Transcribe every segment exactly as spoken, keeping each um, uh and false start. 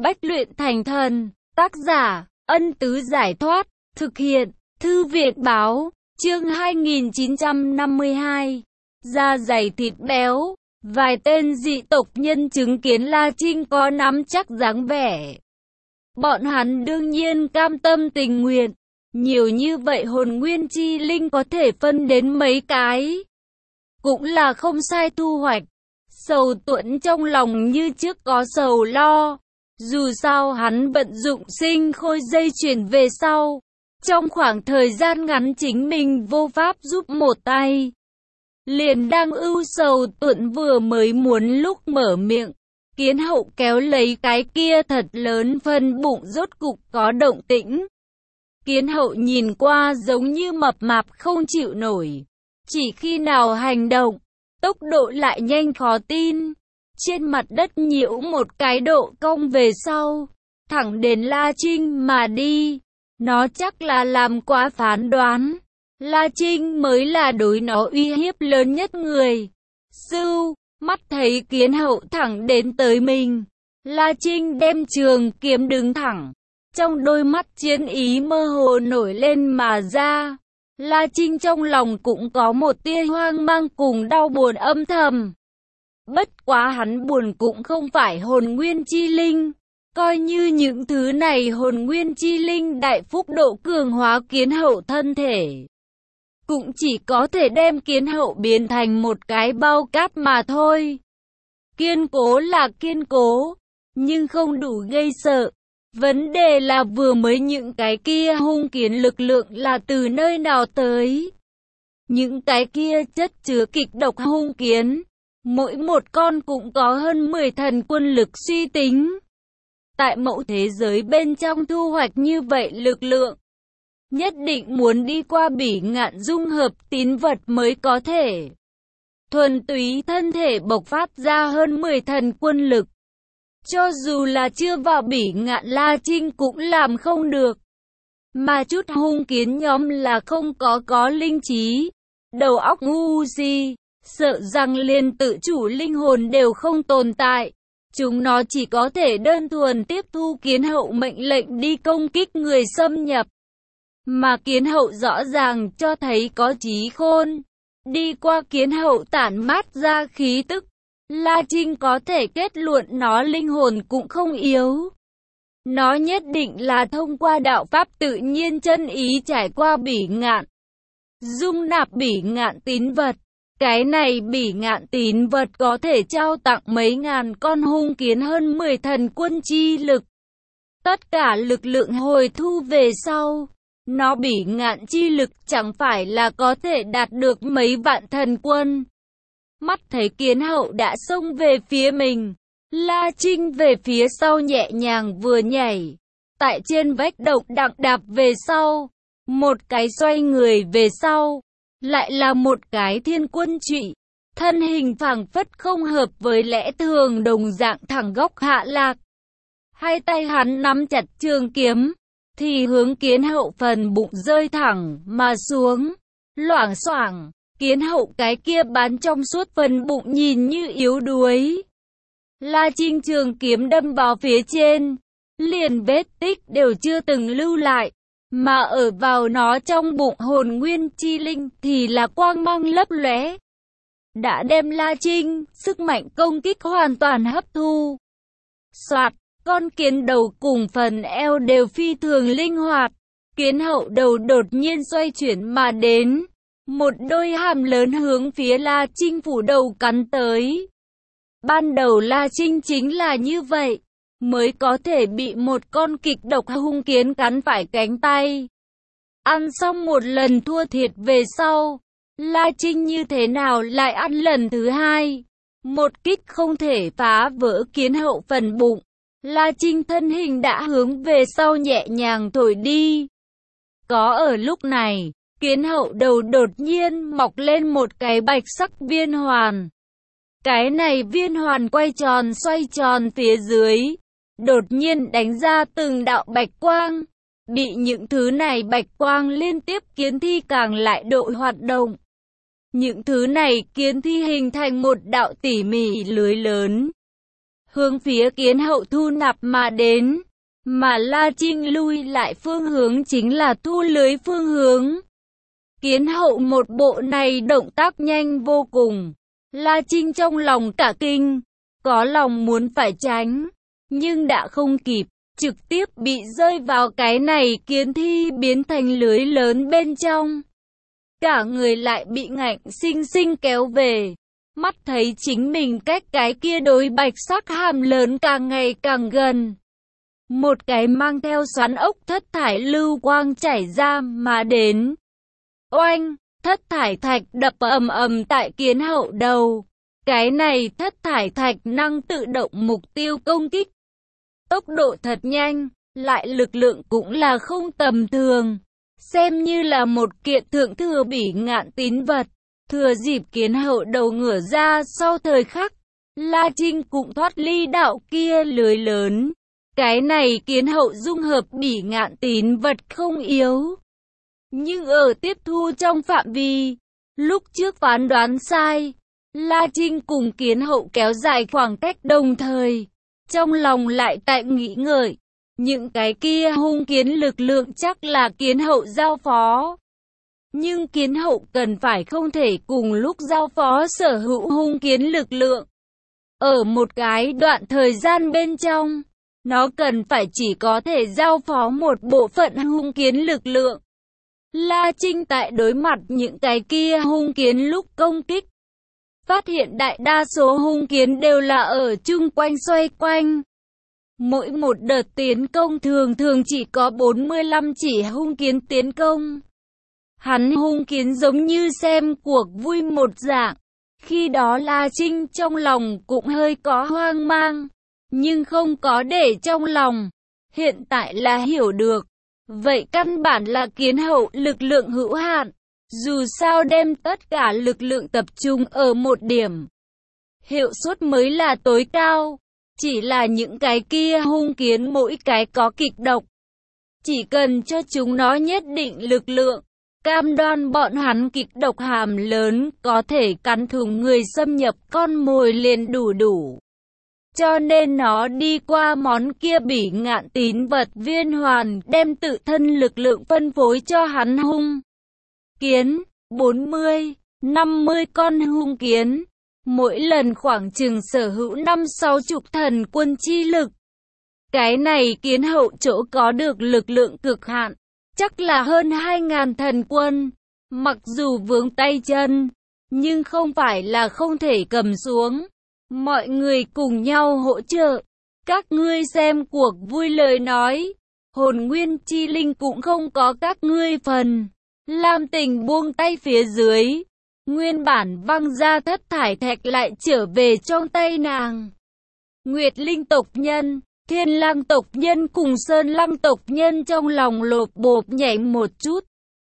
Bách luyện thành thần, tác giả, Ân Tứ Giải Thoát, thực hiện, Thư viện Báo, chương hai nghìn chín trăm năm mươi hai, da dày thịt béo, vài tên dị tộc nhân chứng kiến La Trinh có nắm chắc dáng vẻ. Bọn hắn đương nhiên cam tâm tình nguyện, nhiều như vậy hồn nguyên chi linh có thể phân đến mấy cái. Cũng là không sai thu hoạch. Sầu Tuẫn trong lòng như trước có sầu lo. Dù sao hắn vận dụng sinh khôi dây chuyển về sau. Trong khoảng thời gian ngắn chính mình vô pháp giúp một tay. Liền đang ưu Sầu Tuẫn vừa mới muốn lúc mở miệng. Kiến Hậu kéo lấy cái kia thật lớn phân bụng rốt cục có động tĩnh. Kiến Hậu nhìn qua giống như mập mạp không chịu nổi. Chỉ khi nào hành động, tốc độ lại nhanh khó tin. Trên mặt đất nhiễu một cái độ cong về sau, thẳng đến La Trinh mà đi. Nó chắc là làm quá phán đoán. La Trinh mới là đối nó uy hiếp lớn nhất người. Sưu, mắt thấy Kiến Hậu thẳng đến tới mình. La Trinh đem trường kiếm đứng thẳng. Trong đôi mắt chiến ý mơ hồ nổi lên mà ra. La Trinh trong lòng cũng có một tia hoang mang cùng đau buồn âm thầm. Bất quá hắn buồn cũng không phải hồn nguyên chi linh. Coi như những thứ này hồn nguyên chi linh đại phúc độ cường hóa Kiến Hậu thân thể. Cũng chỉ có thể đem Kiến Hậu biến thành một cái bao cát mà thôi. Kiên cố là kiên cố, nhưng không đủ gây sợ. Vấn đề là vừa mới những cái kia hung kiến lực lượng là từ nơi nào tới. Những cái kia chất chứa kịch độc hung kiến. Mỗi một con cũng có hơn mười thần quân lực suy tính. Tại mẫu thế giới bên trong thu hoạch như vậy lực lượng. Nhất định muốn đi qua bỉ ngạn dung hợp tín vật mới có thể. Thuần túy thân thể bộc phát ra hơn mười thần quân lực. Cho dù là chưa vào bỉ ngạn La Trinh cũng làm không được. Mà chút hung kiến nhóm là không có có linh trí. Đầu óc ngu si, sợ rằng liền tự chủ linh hồn đều không tồn tại. Chúng nó chỉ có thể đơn thuần tiếp thu Kiến Hậu mệnh lệnh đi công kích người xâm nhập. Mà Kiến Hậu rõ ràng cho thấy có trí khôn. Đi qua Kiến Hậu tản mát ra khí tức. La Trinh có thể kết luận nó linh hồn cũng không yếu. Nó nhất định là thông qua đạo pháp tự nhiên chân ý trải qua bỉ ngạn. Dung nạp bỉ ngạn tín vật. Cái này bỉ ngạn tín vật có thể trao tặng mấy ngàn con hung kiến hơn mười thần quân chi lực. Tất cả lực lượng hồi thu về sau. Nó bỉ ngạn chi lực chẳng phải là có thể đạt được mấy vạn thần quân. Mắt thấy Kiến Hậu đã xông về phía mình. La Trinh về phía sau nhẹ nhàng vừa nhảy. Tại trên vách động đặng đạp về sau. Một cái xoay người về sau. Lại là một cái thiên quân trụy. Thân hình phảng phất không hợp với lẽ thường đồng dạng thẳng góc hạ lạc. Hai tay hắn nắm chặt trường kiếm. Thì hướng Kiến Hậu phần bụng rơi thẳng mà xuống. Loảng xoảng. Kiến Hậu cái kia bán trong suốt phần bụng nhìn như yếu đuối. La Trinh trường kiếm đâm vào phía trên. Liền vết tích đều chưa từng lưu lại. Mà ở vào nó trong bụng hồn nguyên chi linh thì là quang mang lấp lóe. Đã đem La Trinh, sức mạnh công kích hoàn toàn hấp thu. Soạt, con kiến đầu cùng phần eo đều phi thường linh hoạt. Kiến Hậu đầu đột nhiên xoay chuyển mà đến. Một đôi hàm lớn hướng phía La Trinh phủ đầu cắn tới. Ban đầu La Trinh chính là như vậy. Mới có thể bị một con kịch độc hung kiến cắn phải cánh tay. Ăn xong một lần thua thiệt về sau. La Trinh như thế nào lại ăn lần thứ hai. Một kích không thể phá vỡ Kiến Hậu phần bụng. La Trinh thân hình đã hướng về sau nhẹ nhàng thổi đi. Có ở lúc này, Kiến Hậu đầu đột nhiên mọc lên một cái bạch sắc viên hoàn. Cái này viên hoàn quay tròn xoay tròn phía dưới. Đột nhiên đánh ra từng đạo bạch quang. Bị những thứ này bạch quang liên tiếp kiến thi càng lại độ hoạt động. Những thứ này kiến thi hình thành một đạo tỉ mỉ lưới lớn. hướng phía Kiến Hậu thu nạp mà đến, mà La Trinh lui lại phương hướng chính là thu lưới phương hướng. Kiến Hậu một bộ này động tác nhanh vô cùng, La Trinh trong lòng cả kinh, có lòng muốn phải tránh, nhưng đã không kịp, trực tiếp bị rơi vào cái này kiến thi biến thành lưới lớn bên trong. Cả người lại bị ngạnh sinh sinh kéo về, mắt thấy chính mình cách cái kia đối bạch sắc hàm lớn càng ngày càng gần. Một cái mang theo xoắn ốc thất thải lưu quang chảy ra mà đến. Oanh, thất thải thạch đập ầm ầm tại Kiến Hậu đầu. Cái này thất thải thạch năng tự động mục tiêu công kích. Tốc độ thật nhanh, lại lực lượng cũng là không tầm thường. Xem như là một kiện thượng thừa bỉ ngạn tín vật. Thừa dịp Kiến Hậu đầu ngửa ra sau thời khắc, La Trinh cũng thoát ly đạo kia lưới lớn. Cái này Kiến Hậu dung hợp bỉ ngạn tín vật không yếu. Nhưng ở tiếp thu trong phạm vi, lúc trước phán đoán sai, La Trinh cùng Kiến Hậu kéo dài khoảng cách đồng thời. Trong lòng lại tại nghĩ ngợi, những cái kia hung kiến lực lượng chắc là Kiến Hậu giao phó. Nhưng Kiến Hậu cần phải không thể cùng lúc giao phó sở hữu hung kiến lực lượng. Ở một cái đoạn thời gian bên trong, nó cần phải chỉ có thể giao phó một bộ phận hung kiến lực lượng. La Trinh tại đối mặt những cái kia hung kiến lúc công kích, phát hiện đại đa số hung kiến đều là ở chung quanh xoay quanh. Mỗi một đợt tiến công thường thường chỉ có bốn mươi lăm chỉ hung kiến tiến công. Hắn hung kiến giống như xem cuộc vui một dạng. Khi đó La Trinh trong lòng cũng hơi có hoang mang, nhưng không có để trong lòng. Hiện tại là hiểu được. Vậy căn bản là Kiến Hậu lực lượng hữu hạn. Dù sao đem tất cả lực lượng tập trung ở một điểm, hiệu suất mới là tối cao. Chỉ là những cái kia hung kiến mỗi cái có kịch độc. Chỉ cần cho chúng nó nhất định lực lượng, cam đoan bọn hắn kịch độc hàm lớn có thể cắn thủng người xâm nhập con mồi liền đủ đủ. Cho nên nó đi qua món kia bỉ ngạn tín vật viên hoàn đem tự thân lực lượng phân phối cho hắn hung kiến, bốn mươi, năm mươi con hung kiến. Mỗi lần khoảng chừng sở hữu năm sáu chục thần quân chi lực. Cái này Kiến Hậu chỗ có được lực lượng cực hạn, chắc là hơn hai ngàn thần quân. Mặc dù vướng tay chân, nhưng không phải là không thể cầm xuống. Mọi người cùng nhau hỗ trợ. Các ngươi xem cuộc vui lời nói. Hồn nguyên chi linh cũng không có các ngươi phần. Lam Tình buông tay phía dưới. Nguyên bản văng ra thất thải thạch lại trở về trong tay nàng. Nguyệt Linh tộc nhân, Thiên Lang tộc nhân cùng Sơn Lăng tộc nhân trong lòng lột bột nhảy một chút.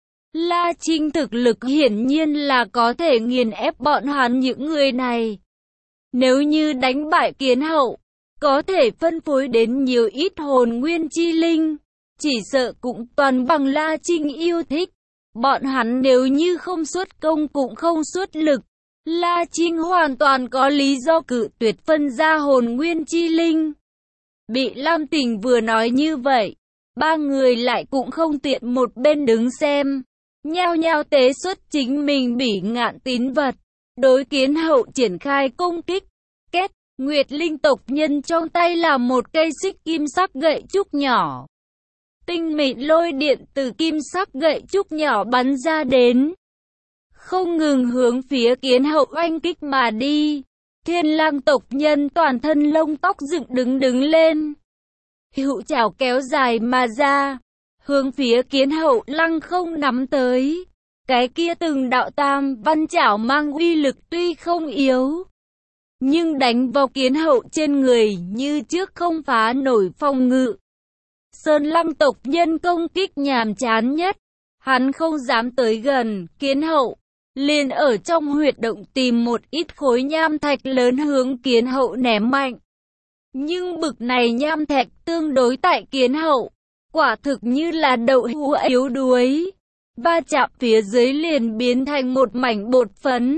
La Trinh thực lực hiển nhiên là có thể nghiền ép bọn hắn những người này. Nếu như đánh bại Kiến Hậu, có thể phân phối đến nhiều ít hồn nguyên chi linh, chỉ sợ cũng toàn bằng La Trinh yêu thích. Bọn hắn nếu như không xuất công cũng không xuất lực, La Trinh hoàn toàn có lý do cự tuyệt phân ra hồn nguyên chi linh. Bị Lam Tình vừa nói như vậy, ba người lại cũng không tiện một bên đứng xem, nhao nhao tế xuất chính mình bỉ ngạn tín vật, đối Kiến Hậu triển khai công kích. Kết, Nguyệt Linh tộc nhân trong tay là một cây xích kim sắc gậy trúc nhỏ. Tinh mịn lôi điện từ kim sắc gậy trúc nhỏ bắn ra đến, không ngừng hướng phía Kiến Hậu oanh kích mà đi. Thiên Lang tộc nhân toàn thân lông tóc dựng đứng đứng lên, hữu chảo kéo dài mà ra, hướng phía Kiến Hậu lăng không nắm tới. Cái kia từng đạo tam văn chảo mang uy lực tuy không yếu, nhưng đánh vào Kiến Hậu trên người như trước không phá nổi phòng ngự. Sơn Lăng tộc nhân công kích nhàm chán nhất, hắn không dám tới gần Kiến Hậu, liền ở trong huyệt động tìm một ít khối nham thạch lớn hướng Kiến Hậu ném mạnh. Nhưng bực này nham thạch tương đối tại Kiến Hậu, quả thực như là đậu hũ yếu đuối, va chạm phía dưới liền biến thành một mảnh bột phấn,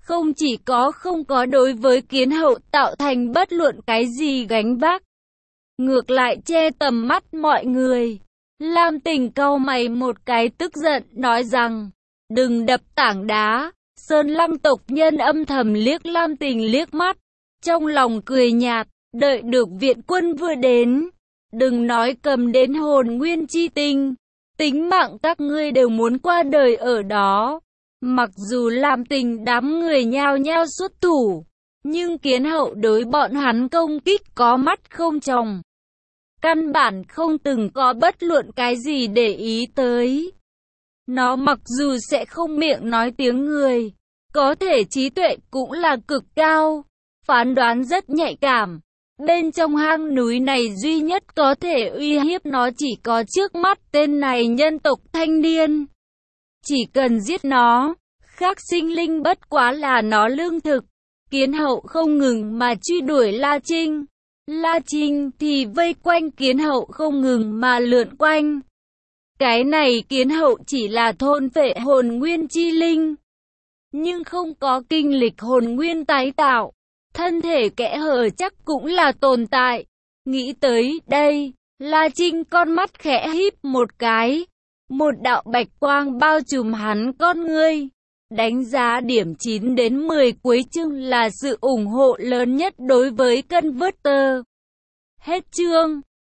không chỉ có không có đối với Kiến Hậu tạo thành bất luận cái gì gánh vác, ngược lại che tầm mắt mọi người. Lam Tình cau mày một cái tức giận, nói rằng, đừng đập tảng đá. Sơn Lăng tộc nhân âm thầm liếc Lam Tình liếc mắt, trong lòng cười nhạt, đợi được viện quân vừa đến. Đừng nói cầm đến hồn nguyên chi tinh, tính mạng các ngươi đều muốn qua đời ở đó. Mặc dù Lam Tình đám người nhao nhao xuất thủ, nhưng Kiến Hậu đối bọn hắn công kích có mắt không tròng. Căn bản không từng có bất luận cái gì để ý tới. Nó mặc dù sẽ không miệng nói tiếng người, có thể trí tuệ cũng là cực cao, phán đoán rất nhạy cảm. Bên trong hang núi này duy nhất có thể uy hiếp nó chỉ có trước mắt tên này nhân tộc thanh niên. Chỉ cần giết nó, khác sinh linh bất quá là nó lương thực. Kiến Hậu không ngừng mà truy đuổi La Trinh. La Trinh thì vây quanh Kiến Hậu không ngừng mà lượn quanh. Cái này Kiến Hậu chỉ là thôn phệ hồn nguyên chi linh, nhưng không có kinh lịch hồn nguyên tái tạo. Thân thể kẽ hở chắc cũng là tồn tại. Nghĩ tới đây, La Trinh con mắt khẽ híp một cái. Một đạo bạch quang bao trùm hắn con ngươi. Đánh giá điểm chín đến mười cuối chương là sự ủng hộ lớn nhất đối với Converter. Hết chương.